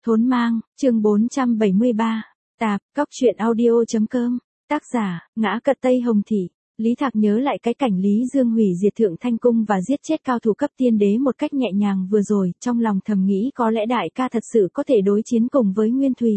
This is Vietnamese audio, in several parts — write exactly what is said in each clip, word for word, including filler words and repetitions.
Thốn mang, chương bốn trăm bảy mươi ba. Tạp, cóc truyện audio.com. Tác giả, Ngã Cật Tây Hồng Thị. Lý Thạc nhớ lại cái cảnh Lý Dương hủy diệt Thượng Thanh Cung và giết chết cao thủ cấp tiên đế một cách nhẹ nhàng vừa rồi, trong lòng thầm nghĩ có lẽ đại ca thật sự có thể đối chiến cùng với Nguyên Thủy.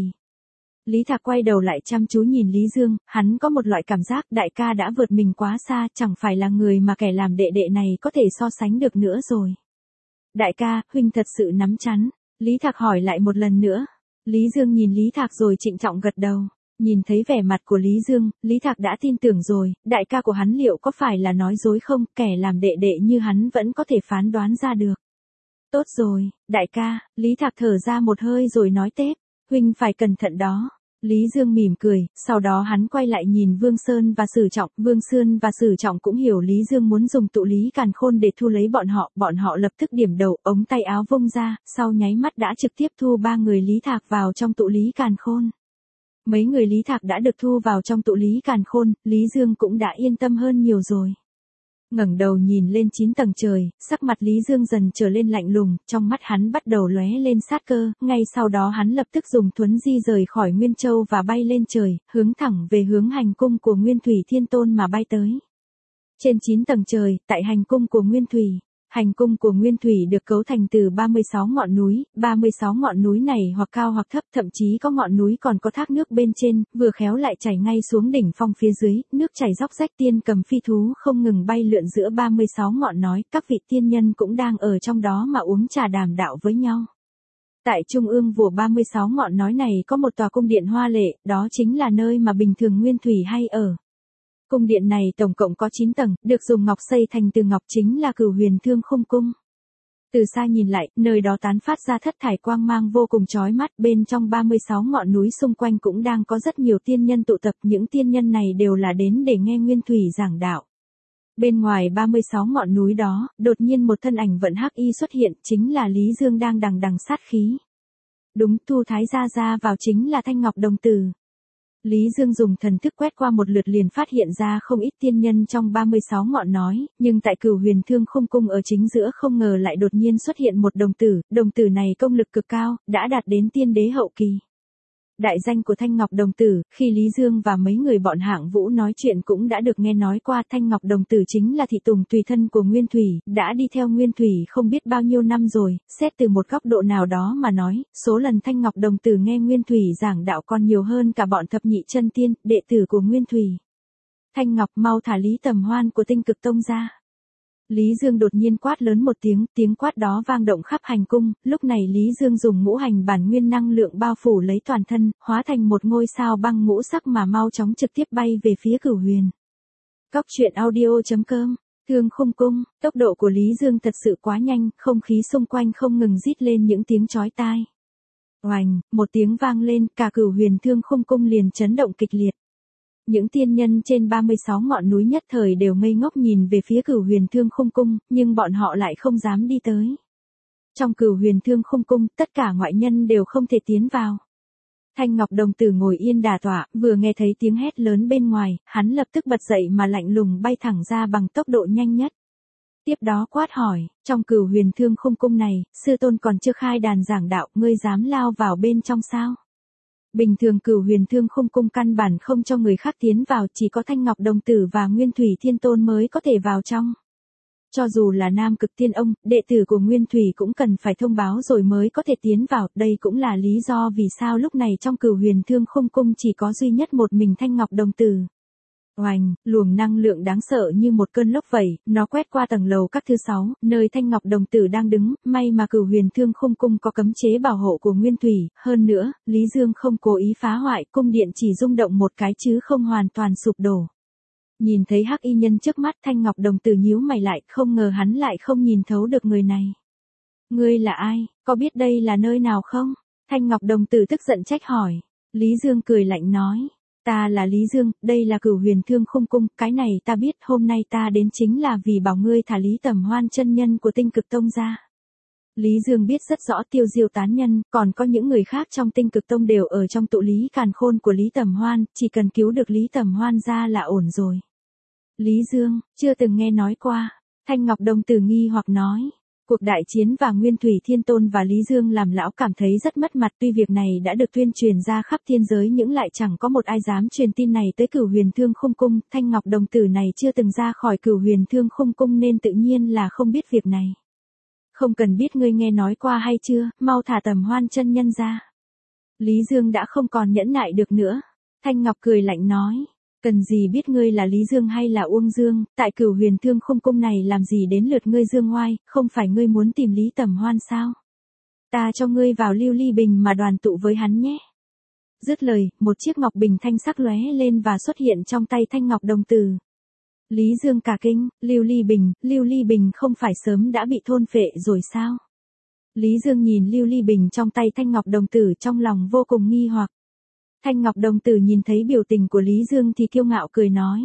Lý Thạc quay đầu lại chăm chú nhìn Lý Dương, hắn có một loại cảm giác đại ca đã vượt mình quá xa, chẳng phải là người mà kẻ làm đệ đệ này có thể so sánh được nữa rồi. Đại ca, huynh thật sự nắm chắn. Lý Thạc hỏi lại một lần nữa. Lý Dương nhìn Lý Thạc rồi trịnh trọng gật đầu. Nhìn thấy vẻ mặt của Lý Dương, Lý Thạc đã tin tưởng rồi, đại ca của hắn liệu có phải là nói dối không, kẻ làm đệ đệ như hắn vẫn có thể phán đoán ra được. Tốt rồi, đại ca, Lý Thạc thở ra một hơi rồi nói tiếp, huynh phải cẩn thận đó. Lý Dương mỉm cười, sau đó hắn quay lại nhìn Vương Sơn và Sử Trọng, Vương Sơn và Sử Trọng cũng hiểu Lý Dương muốn dùng tụ lý càn khôn để thu lấy bọn họ, bọn họ lập tức điểm đầu, ống tay áo vung ra, sau nháy mắt đã trực tiếp thu ba người Lý Thạc vào trong tụ lý càn khôn. Mấy người Lý Thạc đã được thu vào trong tụ lý càn khôn, Lý Dương cũng đã yên tâm hơn nhiều rồi. Ngẩng đầu nhìn lên chín tầng trời, sắc mặt Lý Dương dần trở lên lạnh lùng, trong mắt hắn bắt đầu lóe lên sát cơ, ngay sau đó hắn lập tức dùng thuấn di rời khỏi Nguyên Châu và bay lên trời, hướng thẳng về hướng hành cung của Nguyên Thủy Thiên Tôn mà bay tới. Trên chín tầng trời, tại hành cung của Nguyên Thủy, hành cung của Nguyên Thủy được cấu thành từ ba mươi sáu ngọn núi, ba mươi sáu ngọn núi này hoặc cao hoặc thấp, thậm chí có ngọn núi còn có thác nước bên trên, vừa khéo lại chảy ngay xuống đỉnh phong phía dưới, nước chảy róc rách, tiên cầm phi thú không ngừng bay lượn giữa ba mươi sáu ngọn núi, các vị tiên nhân cũng đang ở trong đó mà uống trà đàm đạo với nhau. Tại trung ương của ba mươi sáu ngọn núi này có một tòa cung điện hoa lệ, đó chính là nơi mà bình thường Nguyên Thủy hay ở. Cung điện này tổng cộng có chín tầng, được dùng ngọc xây thành từ ngọc, chính là Cửu Huyền Thương Khung Cung. Từ xa nhìn lại, nơi đó tán phát ra thất thải quang mang vô cùng chói mắt, bên trong ba mươi sáu ngọn núi xung quanh cũng đang có rất nhiều tiên nhân tụ tập, những tiên nhân này đều là đến để nghe Nguyên Thủy giảng đạo. Bên ngoài ba mươi sáu ngọn núi đó, đột nhiên một thân ảnh vận hắc y xuất hiện, chính là Lý Dương đang đằng đằng sát khí. Đúng, thu thái gia ra vào chính là Thanh Ngọc Đồng Tử. Lý Dương dùng thần thức quét qua một lượt liền phát hiện ra không ít tiên nhân trong ba mươi sáu ngọn núi, nhưng tại Cửu Huyền Thương Khung Cung ở chính giữa không ngờ lại đột nhiên xuất hiện một đồng tử, đồng tử này công lực cực cao, đã đạt đến tiên đế hậu kỳ. Đại danh của Thanh Ngọc Đồng Tử, khi Lý Dương và mấy người bọn Hạng Vũ nói chuyện cũng đã được nghe nói qua. Thanh Ngọc Đồng Tử chính là thị tùng tùy thân của Nguyên Thủy, đã đi theo Nguyên Thủy không biết bao nhiêu năm rồi, xét từ một góc độ nào đó mà nói, số lần Thanh Ngọc Đồng Tử nghe Nguyên Thủy giảng đạo còn nhiều hơn cả bọn thập nhị chân tiên, đệ tử của Nguyên Thủy. Thanh Ngọc, mau thả Lý Tầm Hoan của Tinh Cực Tông ra. Lý Dương đột nhiên quát lớn một tiếng, tiếng quát đó vang động khắp hành cung, lúc này Lý Dương dùng ngũ hành bản nguyên năng lượng bao phủ lấy toàn thân, hóa thành một ngôi sao băng ngũ sắc mà mau chóng trực tiếp bay về phía Cửu Huyền. Cóc truyện audio.com. Thương Khung Cung, tốc độ của Lý Dương thật sự quá nhanh, không khí xung quanh không ngừng rít lên những tiếng chói tai. Oành, một tiếng vang lên, cả Cửu Huyền Thương Khung Cung liền chấn động kịch liệt. Những tiên nhân trên ba mươi sáu ngọn núi nhất thời đều ngây ngốc nhìn về phía Cửu Huyền Thương Khung Cung, nhưng bọn họ lại không dám đi tới. Trong Cửu Huyền Thương Khung Cung, tất cả ngoại nhân đều không thể tiến vào. Thanh Ngọc Đồng Tử ngồi yên đà tọa, vừa nghe thấy tiếng hét lớn bên ngoài, hắn lập tức bật dậy mà lạnh lùng bay thẳng ra bằng tốc độ nhanh nhất. Tiếp đó quát hỏi, trong Cửu Huyền Thương Khung Cung này, sư tôn còn chưa khai đàn giảng đạo, ngươi dám lao vào bên trong sao? Bình thường Cửu Huyền Thương Khung Cung căn bản không cho người khác tiến vào, chỉ có Thanh Ngọc Đồng Tử và Nguyên Thủy Thiên Tôn mới có thể vào trong. Cho dù là Nam Cực Tiên Ông, đệ tử của Nguyên Thủy cũng cần phải thông báo rồi mới có thể tiến vào, đây cũng là lý do vì sao lúc này trong Cửu Huyền Thương Khung Cung chỉ có duy nhất một mình Thanh Ngọc Đồng Tử. Oành, luồng năng lượng đáng sợ như một cơn lốc vậy, nó quét qua tầng lầu các thứ sáu, nơi Thanh Ngọc Đồng Tử đang đứng, may mà Cửu Huyền Thương Khung Cung có cấm chế bảo hộ của Nguyên Thủy, hơn nữa, Lý Dương không cố ý phá hoại, cung điện chỉ rung động một cái chứ không hoàn toàn sụp đổ. Nhìn thấy hắc y nhân trước mắt, Thanh Ngọc Đồng Tử nhíu mày lại, không ngờ hắn lại không nhìn thấu được người này. Ngươi là ai, có biết đây là nơi nào không? Thanh Ngọc Đồng Tử tức giận trách hỏi. Lý Dương cười lạnh nói. Ta là Lý Dương, đây là Cửu Huyền Thương Khung Cung, cái này ta biết, hôm nay ta đến chính là vì bảo ngươi thả Lý Tầm Hoan chân nhân của Tinh Cực Tông ra. Lý Dương biết rất rõ Tiêu Diêu tán nhân, còn có những người khác trong Tinh Cực Tông đều ở trong tụ lý càn khôn của Lý Tầm Hoan, chỉ cần cứu được Lý Tầm Hoan ra là ổn rồi. Lý Dương, chưa từng nghe nói qua. Thanh Ngọc Đồng Tử nghi hoặc nói. Cuộc đại chiến và Nguyên Thủy Thiên Tôn và Lý Dương làm lão cảm thấy rất mất mặt, tuy việc này đã được tuyên truyền ra khắp thiên giới nhưng lại chẳng có một ai dám truyền tin này tới Cửu Huyền Thương Khung Cung, Thanh Ngọc đồng tử này chưa từng ra khỏi Cửu Huyền Thương Khung Cung nên tự nhiên là không biết việc này. Không cần biết, ngươi nghe nói qua hay chưa, mau thả Tầm Hoan chân nhân ra. Lý Dương đã không còn nhẫn nại được nữa. Thanh Ngọc cười lạnh nói. Cần gì biết ngươi là Lý Dương hay là Uông Dương, tại Cửu Huyền Thương Khung Cung này làm gì đến lượt ngươi dương oai, không phải ngươi muốn tìm Lý Tầm Hoan sao? Ta cho ngươi vào Lưu Ly Bình mà đoàn tụ với hắn nhé. Dứt lời, một chiếc ngọc bình thanh sắc lóe lên và xuất hiện trong tay Thanh Ngọc đồng tử. Lý Dương cả kinh, Lưu Ly Bình, Lưu Ly Bình không phải sớm đã bị thôn phệ rồi sao? Lý Dương nhìn Lưu Ly Bình trong tay Thanh Ngọc đồng tử trong lòng vô cùng nghi hoặc. Thanh Ngọc đồng tử nhìn thấy biểu tình của Lý Dương thì kiêu ngạo cười nói.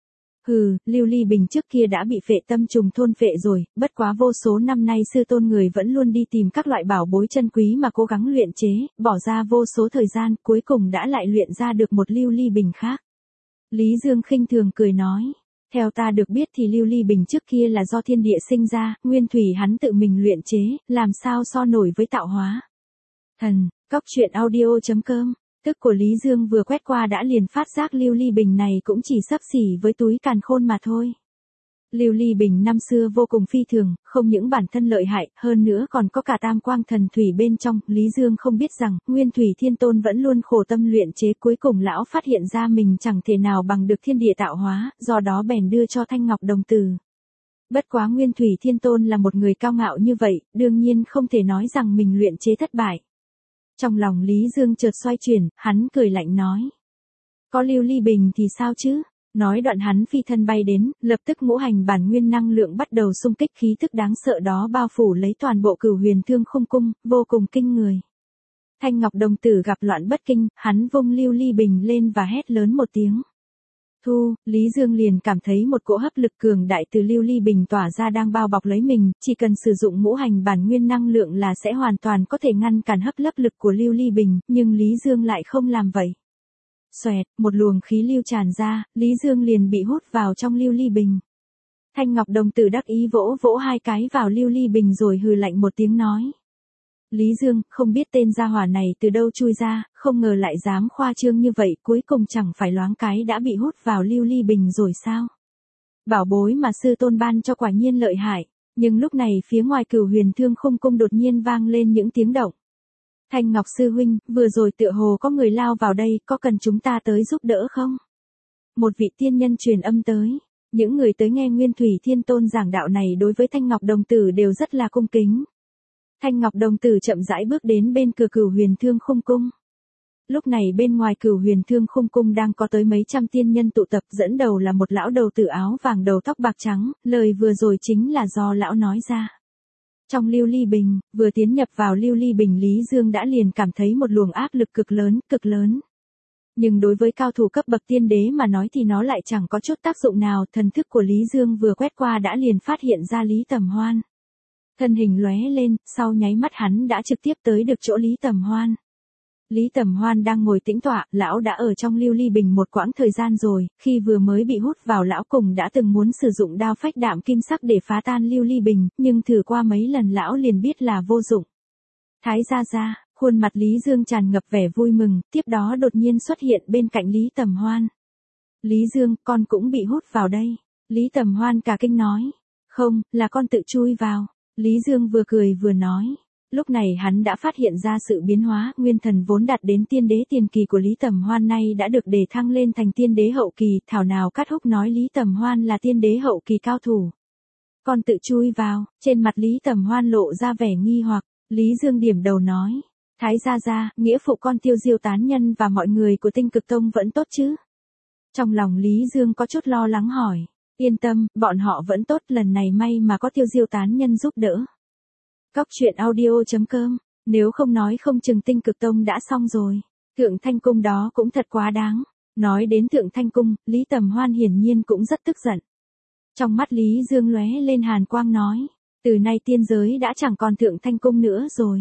Hừ, Lưu Ly Bình trước kia đã bị phệ tâm trùng thôn phệ rồi, bất quá vô số năm nay sư tôn người vẫn luôn đi tìm các loại bảo bối chân quý mà cố gắng luyện chế, bỏ ra vô số thời gian, cuối cùng đã lại luyện ra được một Lưu Ly Bình khác. Lý Dương khinh thường cười nói. Theo ta được biết thì Lưu Ly Bình trước kia là do thiên địa sinh ra, nguyên thủy hắn tự mình luyện chế, làm sao so nổi với tạo hóa. Thần, cóc truyện audio chấm com. Tức của Lý Dương vừa quét qua đã liền phát giác Lưu Ly Bình này cũng chỉ xấp xỉ với túi càn khôn mà thôi. Lưu Ly Bình năm xưa vô cùng phi thường, không những bản thân lợi hại, hơn nữa còn có cả tam quang thần thủy bên trong. Lý Dương không biết rằng, Nguyên Thủy Thiên Tôn vẫn luôn khổ tâm luyện chế, cuối cùng lão phát hiện ra mình chẳng thể nào bằng được thiên địa tạo hóa, do đó bèn đưa cho Thanh Ngọc đồng tử. Bất quá Nguyên Thủy Thiên Tôn là một người cao ngạo như vậy, đương nhiên không thể nói rằng mình luyện chế thất bại. Trong lòng Lý Dương chợt xoay chuyển, hắn cười lạnh nói. Có Lưu Ly Bình thì sao chứ? Nói đoạn hắn phi thân bay đến, lập tức ngũ hành bản nguyên năng lượng bắt đầu xung kích, khí thức đáng sợ đó bao phủ lấy toàn bộ Cửu Huyền Thương Khung Cung, vô cùng kinh người. Thanh Ngọc đồng tử gặp loạn bất kinh, hắn vung Lưu Ly Bình lên và hét lớn một tiếng. Thu, Lý Dương liền cảm thấy một cỗ hấp lực cường đại từ Lưu Ly Bình tỏa ra đang bao bọc lấy mình, chỉ cần sử dụng ngũ hành bản nguyên năng lượng là sẽ hoàn toàn có thể ngăn cản hấp lấp lực của Lưu Ly Bình, nhưng Lý Dương lại không làm vậy. Xoẹt, một luồng khí lưu tràn ra, Lý Dương liền bị hút vào trong Lưu Ly Bình. Thanh Ngọc đồng tử đắc ý vỗ vỗ hai cái vào Lưu Ly Bình rồi hừ lạnh một tiếng nói. Lý Dương, không biết tên gia hỏa này từ đâu chui ra, không ngờ lại dám khoa trương như vậy, cuối cùng chẳng phải loáng cái đã bị hút vào Lưu Ly Bình rồi sao? Bảo bối mà sư tôn ban cho quả nhiên lợi hại, nhưng lúc này phía ngoài Cửu Huyền Thương Khung Cung đột nhiên vang lên những tiếng động. Thanh Ngọc sư huynh, vừa rồi tựa hồ có người lao vào đây, có cần chúng ta tới giúp đỡ không? Một vị tiên nhân truyền âm tới. Những người tới nghe Nguyên Thủy Thiên Tôn giảng đạo này đối với Thanh Ngọc đồng tử đều rất là cung kính. Thanh Ngọc đồng tử chậm rãi bước đến bên cửa Cửu Huyền Thương Khung Cung. Lúc này bên ngoài Cửu Huyền Thương Khung Cung đang có tới mấy trăm tiên nhân tụ tập, dẫn đầu là một lão đầu tử áo vàng đầu tóc bạc trắng, lời vừa rồi chính là do lão nói ra. Trong Lưu Ly Bình, vừa tiến nhập vào Lưu Ly Bình Lý Dương đã liền cảm thấy một luồng áp lực cực lớn, cực lớn. Nhưng đối với cao thủ cấp bậc tiên đế mà nói thì nó lại chẳng có chút tác dụng nào, thần thức của Lý Dương vừa quét qua đã liền phát hiện ra Lý Tầm Hoan. Thân hình lóe lên, sau nháy mắt hắn đã trực tiếp tới được chỗ Lý Tầm Hoan. Lý Tầm Hoan đang ngồi tĩnh tọa, lão đã ở trong Lưu Ly Bình một quãng thời gian rồi, khi vừa mới bị hút vào lão cùng đã từng muốn sử dụng đao phách đạm kim sắc để phá tan Lưu Ly Bình, nhưng thử qua mấy lần lão liền biết là vô dụng. Thái gia gia, khuôn mặt Lý Dương tràn ngập vẻ vui mừng, tiếp đó đột nhiên xuất hiện bên cạnh Lý Tầm Hoan. Lý Dương, con cũng bị hút vào đây. Lý Tầm Hoan cả kinh nói. Không, là con tự chui vào. Lý Dương vừa cười vừa nói. Lúc này hắn đã phát hiện ra sự biến hóa, nguyên thần vốn đạt đến tiên đế tiền kỳ của Lý Tầm Hoan nay đã được đề thăng lên thành tiên đế hậu kỳ, thảo nào Cát Húc nói Lý Tầm Hoan là tiên đế hậu kỳ cao thủ. Con tự chui vào, trên mặt Lý Tầm Hoan lộ ra vẻ nghi hoặc, Lý Dương điểm đầu nói. Thái gia gia, nghĩa phụ con Tiêu Diêu tán nhân và mọi người của Tinh Cực Tông vẫn tốt chứ? Trong lòng Lý Dương có chút lo lắng hỏi. Yên tâm, bọn họ vẫn tốt, lần này may mà có Tiêu Diêu tán nhân giúp đỡ. Cóc truyện audio chấm com, nếu không nói không chừng Tinh Cực Tông đã xong rồi. Thượng Thanh Cung đó cũng thật quá đáng. Nói đến Thượng Thanh Cung, Lý Tầm Hoan hiển nhiên cũng rất tức giận. Trong mắt Lý Dương lóe lên hàn quang nói. Từ nay tiên giới đã chẳng còn Thượng Thanh Cung nữa rồi.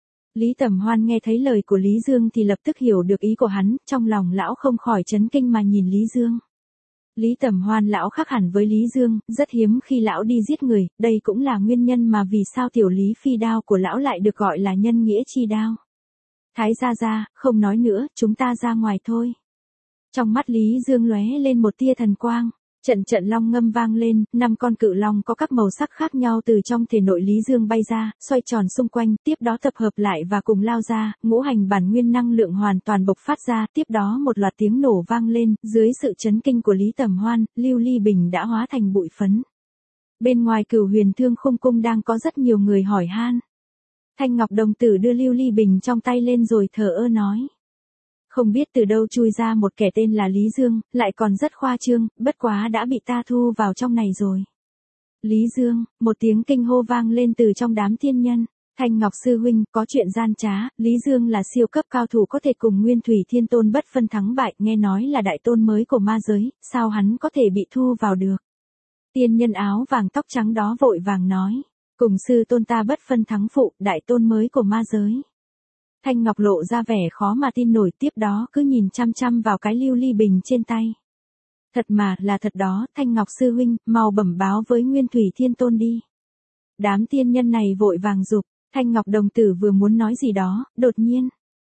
Lý Tầm Hoan nghe thấy lời của Lý Dương thì lập tức hiểu được ý của hắn, trong lòng lão không khỏi chấn kinh mà nhìn Lý Dương. Lý Tầm Hoan lão khác hẳn với Lý Dương, rất hiếm khi lão đi giết người, đây cũng là nguyên nhân mà vì sao tiểu Lý Phi đao của lão lại được gọi là nhân nghĩa chi đao. Thái gia gia, không nói nữa, chúng ta ra ngoài thôi. Trong mắt Lý Dương lóe lên một tia thần quang. Trận trận long ngâm vang lên, năm con cự long có các màu sắc khác nhau từ trong thể nội Lý Dương bay ra, xoay tròn xung quanh, tiếp đó tập hợp lại và cùng lao ra, ngũ hành bản nguyên năng lượng hoàn toàn bộc phát ra, tiếp đó một loạt tiếng nổ vang lên, dưới sự chấn kinh của Lý Tầm Hoan, Lưu Ly Bình đã hóa thành bụi phấn. Bên ngoài Cửu Huyền Thương Khung Cung đang có rất nhiều người hỏi han. Thanh Ngọc đồng tử đưa Lưu Ly Bình trong tay lên rồi thờ ơ nói. Không biết từ đâu chui ra một kẻ tên là Lý Dương, lại còn rất khoa trương, bất quá đã bị ta thu vào trong này rồi. Lý Dương, một tiếng kinh hô vang lên từ trong đám thiên nhân. Thanh Ngọc sư huynh, có chuyện gian trá, Lý Dương là siêu cấp cao thủ có thể cùng Nguyên Thủy Thiên Tôn bất phân thắng bại, nghe nói là đại tôn mới của ma giới, sao hắn có thể bị thu vào được. Tiên nhân áo vàng tóc trắng đó vội vàng nói, cùng sư tôn ta bất phân thắng phụ, đại tôn mới của ma giới. Thanh Ngọc lộ ra vẻ khó mà tin nổi, tiếp đó cứ nhìn chăm chăm vào cái lưu ly bình trên tay. Thật mà, là thật đó, Thanh Ngọc sư huynh, mau bẩm báo với Nguyên Thủy Thiên Tôn đi. Đám tiên nhân này vội vàng giục, Thanh Ngọc đồng tử vừa muốn nói gì đó, đột nhiên.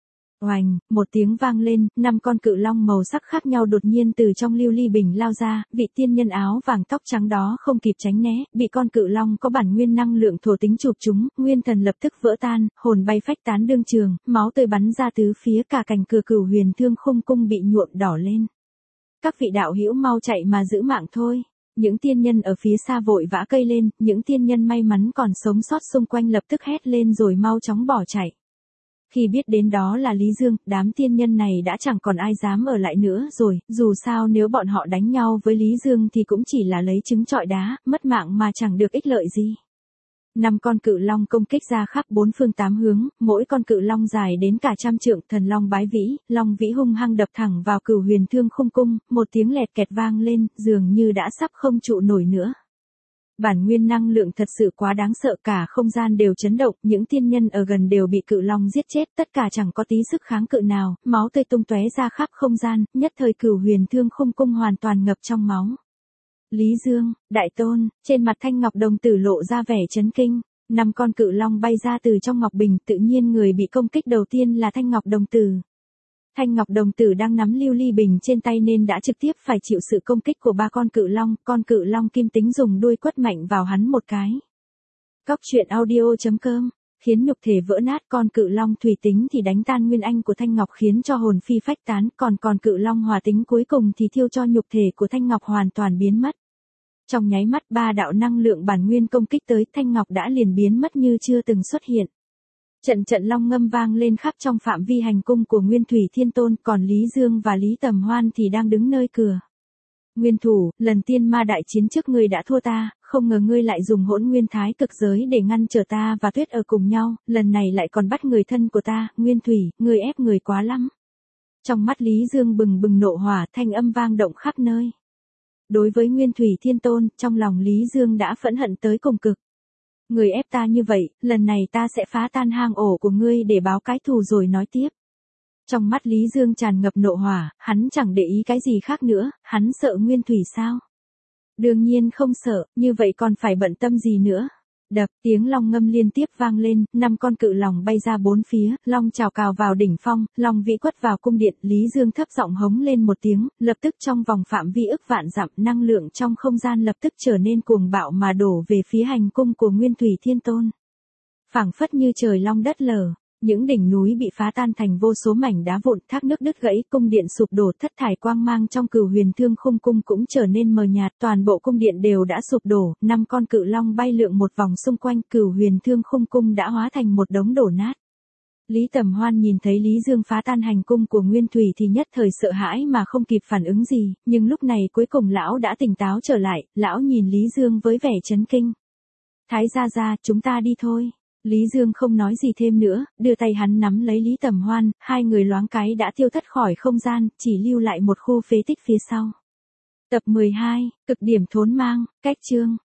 Oành, một tiếng vang lên, năm con cự long màu sắc khác nhau đột nhiên từ trong lưu ly bình lao ra, vị tiên nhân áo vàng tóc trắng đó không kịp tránh né, bị con cự long có bản nguyên năng lượng thổ tính chụp chúng, nguyên thần lập tức vỡ tan, hồn bay phách tán đương trường, máu tươi bắn ra tứ phía, cả cành cửa Cửu Huyền Thương Khung Cung bị nhuộm đỏ lên. Các vị đạo hữu mau chạy mà giữ mạng thôi. Những tiên nhân ở phía xa vội vã cây lên, những tiên nhân may mắn còn sống sót xung quanh lập tức hét lên rồi mau chóng bỏ chạy. Khi biết đến đó là Lý Dương, đám tiên nhân này đã chẳng còn ai dám ở lại nữa rồi, dù sao nếu bọn họ đánh nhau với Lý Dương thì cũng chỉ là lấy trứng trọi đá, mất mạng mà chẳng được ích lợi gì. Năm con cự long công kích ra khắp bốn phương tám hướng, mỗi con cự long dài đến cả trăm trượng, thần long bái vĩ, long vĩ hung hăng đập thẳng vào Cửu Huyền Thương Khung Cung, một tiếng lẹt kẹt vang lên, dường như đã sắp không trụ nổi nữa. Bản nguyên năng lượng thật sự quá đáng sợ, cả không gian đều chấn động, những tiên nhân ở gần đều bị cự long giết chết, tất cả chẳng có tí sức kháng cự nào, máu tươi tung tóe ra khắp không gian, nhất thời Cửu Huyền Thương Khung Cung hoàn toàn ngập trong máu. Lý Dương, đại tôn, trên mặt Thanh Ngọc đồng tử lộ ra vẻ chấn kinh, năm con cự long bay ra từ trong ngọc bình, tự nhiên người bị công kích đầu tiên là Thanh Ngọc đồng tử. Thanh Ngọc đồng tử đang nắm lưu ly bình trên tay nên đã trực tiếp phải chịu sự công kích của ba con cự long, con cự long kim tính dùng đuôi quất mạnh vào hắn một cái. Cóc truyện audio chấm com, khiến nhục thể vỡ nát, con cự long thủy tính thì đánh tan nguyên anh của Thanh Ngọc khiến cho hồn phi phách tán, còn còn cự long hỏa tính cuối cùng thì thiêu cho nhục thể của Thanh Ngọc hoàn toàn biến mất. Trong nháy mắt ba đạo năng lượng bản nguyên công kích tới, Thanh Ngọc đã liền biến mất như chưa từng xuất hiện. Trận trận long ngâm vang lên khắp trong phạm vi hành cung của Nguyên Thủy Thiên Tôn, còn Lý Dương và Lý Tầm Hoan thì đang đứng nơi cửa. Nguyên thủ, lần tiên ma đại chiến trước ngươi đã thua ta, không ngờ ngươi lại dùng hỗn nguyên thái cực giới để ngăn trở ta và Tuyết ở cùng nhau, lần này lại còn bắt người thân của ta, Nguyên Thủy, ngươi ép người quá lắm. Trong mắt Lý Dương bừng bừng nộ hỏa, thanh âm vang động khắp nơi. Đối với Nguyên Thủy Thiên Tôn, trong lòng Lý Dương đã phẫn hận tới cùng cực. Người ép ta như vậy, lần này ta sẽ phá tan hang ổ của ngươi để báo cái thù rồi nói tiếp. Trong mắt Lý Dương tràn ngập nộ hỏa, hắn chẳng để ý cái gì khác nữa, hắn sợ Nguyên Thủy sao? Đương nhiên không sợ, như vậy còn phải bận tâm gì nữa. Đập, tiếng long ngâm liên tiếp vang lên, năm con cự long bay ra bốn phía, long trào cào vào đỉnh phong, long vĩ quất vào cung điện, Lý Dương thấp giọng hống lên một tiếng, lập tức trong vòng phạm vi ức vạn dặm, năng lượng trong không gian lập tức trở nên cuồng bạo mà đổ về phía hành cung của Nguyên Thủy Thiên Tôn. Phảng phất như trời long đất lở, những đỉnh núi bị phá tan thành vô số mảnh đá vụn, thác nước đứt gãy, cung điện sụp đổ, thất thải quang mang trong Cửu Huyền Thương Khung Cung cũng trở nên mờ nhạt, toàn bộ cung điện đều đã sụp đổ, năm con cự long bay lượn một vòng xung quanh, Cửu Huyền Thương Khung Cung đã hóa thành một đống đổ nát. Lý Tầm Hoan nhìn thấy Lý Dương phá tan hành cung của Nguyên Thủy thì nhất thời sợ hãi mà không kịp phản ứng gì, nhưng lúc này cuối cùng lão đã tỉnh táo trở lại, lão nhìn Lý Dương với vẻ chấn kinh. Thái gia gia, chúng ta đi thôi. Lý Dương không nói gì thêm nữa, đưa tay hắn nắm lấy Lý Tầm Hoan, hai người loáng cái đã tiêu thất khỏi không gian, chỉ lưu lại một khu phế tích phía sau. Tập mười hai, cực điểm thốn mang, cách chương.